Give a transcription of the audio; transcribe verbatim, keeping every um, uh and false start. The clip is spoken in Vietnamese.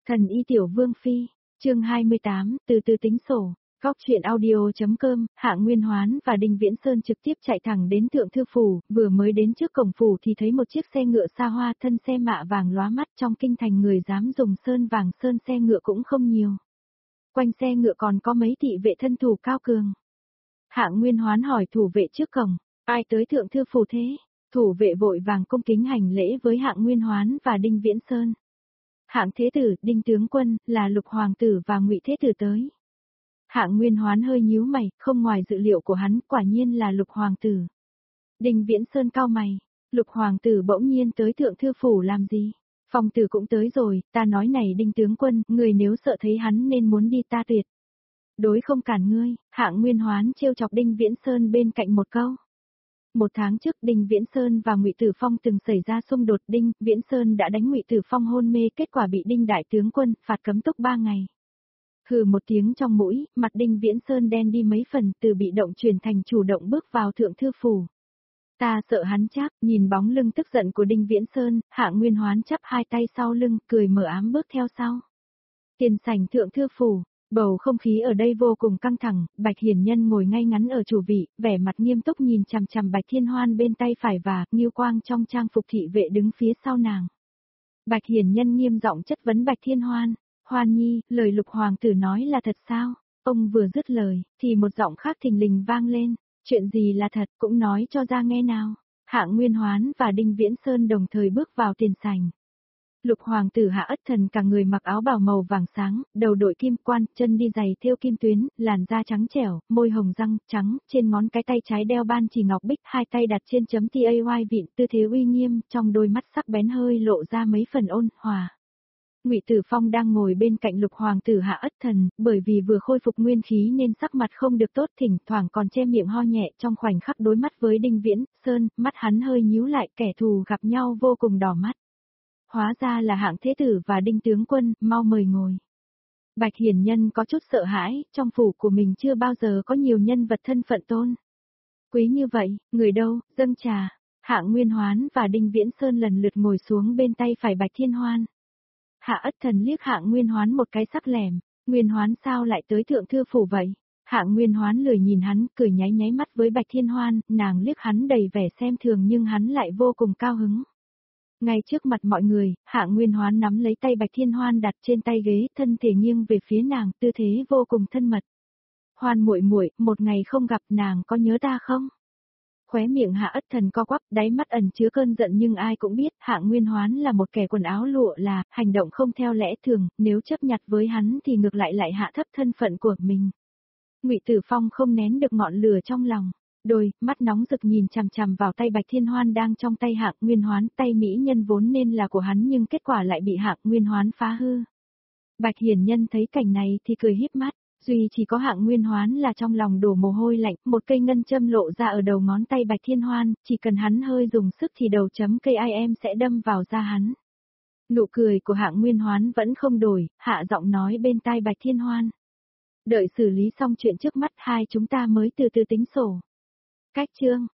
Thần y tiểu vương phi, chương hai mươi tám, từ từ tính sổ. Góc chuyện audio.com, Hạng Nguyên Hoán và Đinh Viễn Sơn trực tiếp chạy thẳng đến Thượng Thư Phủ, vừa mới đến trước cổng phủ thì thấy một chiếc xe ngựa xa hoa, thân xe mạ vàng lóa mắt, trong kinh thành người dám dùng sơn vàng sơn xe ngựa cũng không nhiều. Quanh xe ngựa còn có mấy thị vệ thân thủ cao cường. Hạng Nguyên Hoán hỏi thủ vệ trước cổng, ai tới Thượng Thư Phủ thế? Thủ vệ vội vàng cung kính hành lễ với Hạng Nguyên Hoán và Đinh Viễn Sơn. Hạng Thế Tử, Đinh Tướng Quân, là Lục Hoàng Tử và Ngụy Thế Tử tới. Hạng Nguyên Hoán hơi nhíu mày, không ngoài dự liệu của hắn, quả nhiên là Lục Hoàng Tử. Đinh Viễn Sơn cau mày, Lục Hoàng Tử bỗng nhiên tới Thượng Thư Phủ làm gì? Phong Tử cũng tới rồi, ta nói này Đinh Tướng Quân, người nếu sợ thấy hắn nên muốn đi ta tuyệt. Đối không cản ngươi, Hạng Nguyên Hoán trêu chọc Đinh Viễn Sơn bên cạnh một câu. Một tháng trước Đinh Viễn Sơn và Ngụy Tử Phong từng xảy ra xung đột, Đinh Viễn Sơn đã đánh Ngụy Tử Phong hôn mê, kết quả bị Đinh Đại Tướng Quân phạt cấm túc ba ngày. Hừ một tiếng trong mũi, mặt Đinh Viễn Sơn đen đi mấy phần, từ bị động chuyển thành chủ động bước vào Thượng Thư Phủ. Ta sợ hắn chắc, nhìn bóng lưng tức giận của Đinh Viễn Sơn, Hạng Nguyên Hoán chắp hai tay sau lưng, cười mờ ám bước theo sau. Tiền sảnh Thượng Thư Phủ. Bầu không khí ở đây vô cùng căng thẳng, Bạch Hiển Nhân ngồi ngay ngắn ở chủ vị, vẻ mặt nghiêm túc nhìn chằm chằm Bạch Thiên Hoan bên tay phải và Ngưu Quang trong trang phục thị vệ đứng phía sau nàng. Bạch Hiển Nhân nghiêm giọng chất vấn Bạch Thiên Hoan, Hoan Nhi, lời Lục Hoàng Tử nói là thật sao? Ông vừa dứt lời, thì một giọng khác thình lình vang lên, chuyện gì là thật cũng nói cho ra nghe nào. Hạng Nguyên Hoán và Đinh Viễn Sơn đồng thời bước vào tiền sảnh. Lục Hoàng Tử Hạ Ất Thần cả người mặc áo bào màu vàng sáng, đầu đội kim quan, chân đi giày thêu kim tuyến, làn da trắng trẻo, môi hồng răng trắng, trên ngón cái tay trái đeo ban chỉ ngọc bích, hai tay đặt trên chấm tay vịn, tư thế uy nghiêm, trong đôi mắt sắc bén hơi lộ ra mấy phần ôn hòa. Ngụy Tử Phong đang ngồi bên cạnh Lục Hoàng Tử Hạ Ất Thần, bởi vì vừa khôi phục nguyên khí nên sắc mặt không được tốt, thỉnh thoảng còn che miệng ho nhẹ, trong khoảnh khắc đối mắt với Đinh Viễn Sơn, mắt hắn hơi nhíu lại, kẻ thù gặp nhau vô cùng đỏ mắt. Hóa ra là Hạng Thế Tử và Đinh Tướng Quân, mau mời ngồi. Bạch Hiển Nhân có chút sợ hãi, trong phủ của mình chưa bao giờ có nhiều nhân vật thân phận tôn quý như vậy, người đâu, dâng trà. Hạng Nguyên Hoán và Đinh Viễn Sơn lần lượt ngồi xuống bên tay phải Bạch Thiên Hoan. Hạ Ất Thần liếc Hạng Nguyên Hoán một cái sắc lẻm, Nguyên Hoán sao lại tới Thượng Thư Phủ vậy? Hạng Nguyên Hoán lười nhìn hắn, cười nháy nháy mắt với Bạch Thiên Hoan, nàng liếc hắn đầy vẻ xem thường nhưng hắn lại vô cùng cao hứng. Ngay trước mặt mọi người, Hạng Nguyên Hoán nắm lấy tay Bạch Thiên Hoan đặt trên tay ghế, thân thể nghiêng về phía nàng, tư thế vô cùng thân mật. Hoan muội muội, một ngày không gặp nàng có nhớ ta không? Khóe miệng Hạ Ất Thần co quắp, đáy mắt ẩn chứa cơn giận nhưng ai cũng biết Hạng Nguyên Hoán là một kẻ quần áo lụa là, hành động không theo lẽ thường, nếu chấp nhặt với hắn thì ngược lại lại hạ thấp thân phận của mình. Ngụy Tử Phong không nén được ngọn lửa trong lòng. Đôi, mắt nóng rực nhìn chằm chằm vào tay Bạch Thiên Hoan đang trong tay Hạng Nguyên Hoán, tay mỹ nhân vốn nên là của hắn nhưng kết quả lại bị Hạng Nguyên Hoán phá hư. Bạch Hiển Nhân thấy cảnh này thì cười híp mắt, duy chỉ có Hạng Nguyên Hoán là trong lòng đổ mồ hôi lạnh, một cây ngân châm lộ ra ở đầu ngón tay Bạch Thiên Hoan, chỉ cần hắn hơi dùng sức thì đầu chấm cây i em sẽ đâm vào da hắn. Nụ cười của Hạng Nguyên Hoán vẫn không đổi, hạ giọng nói bên tai Bạch Thiên Hoan. Đợi xử lý xong chuyện trước mắt hai chúng ta mới từ từ tính sổ. Cách chương,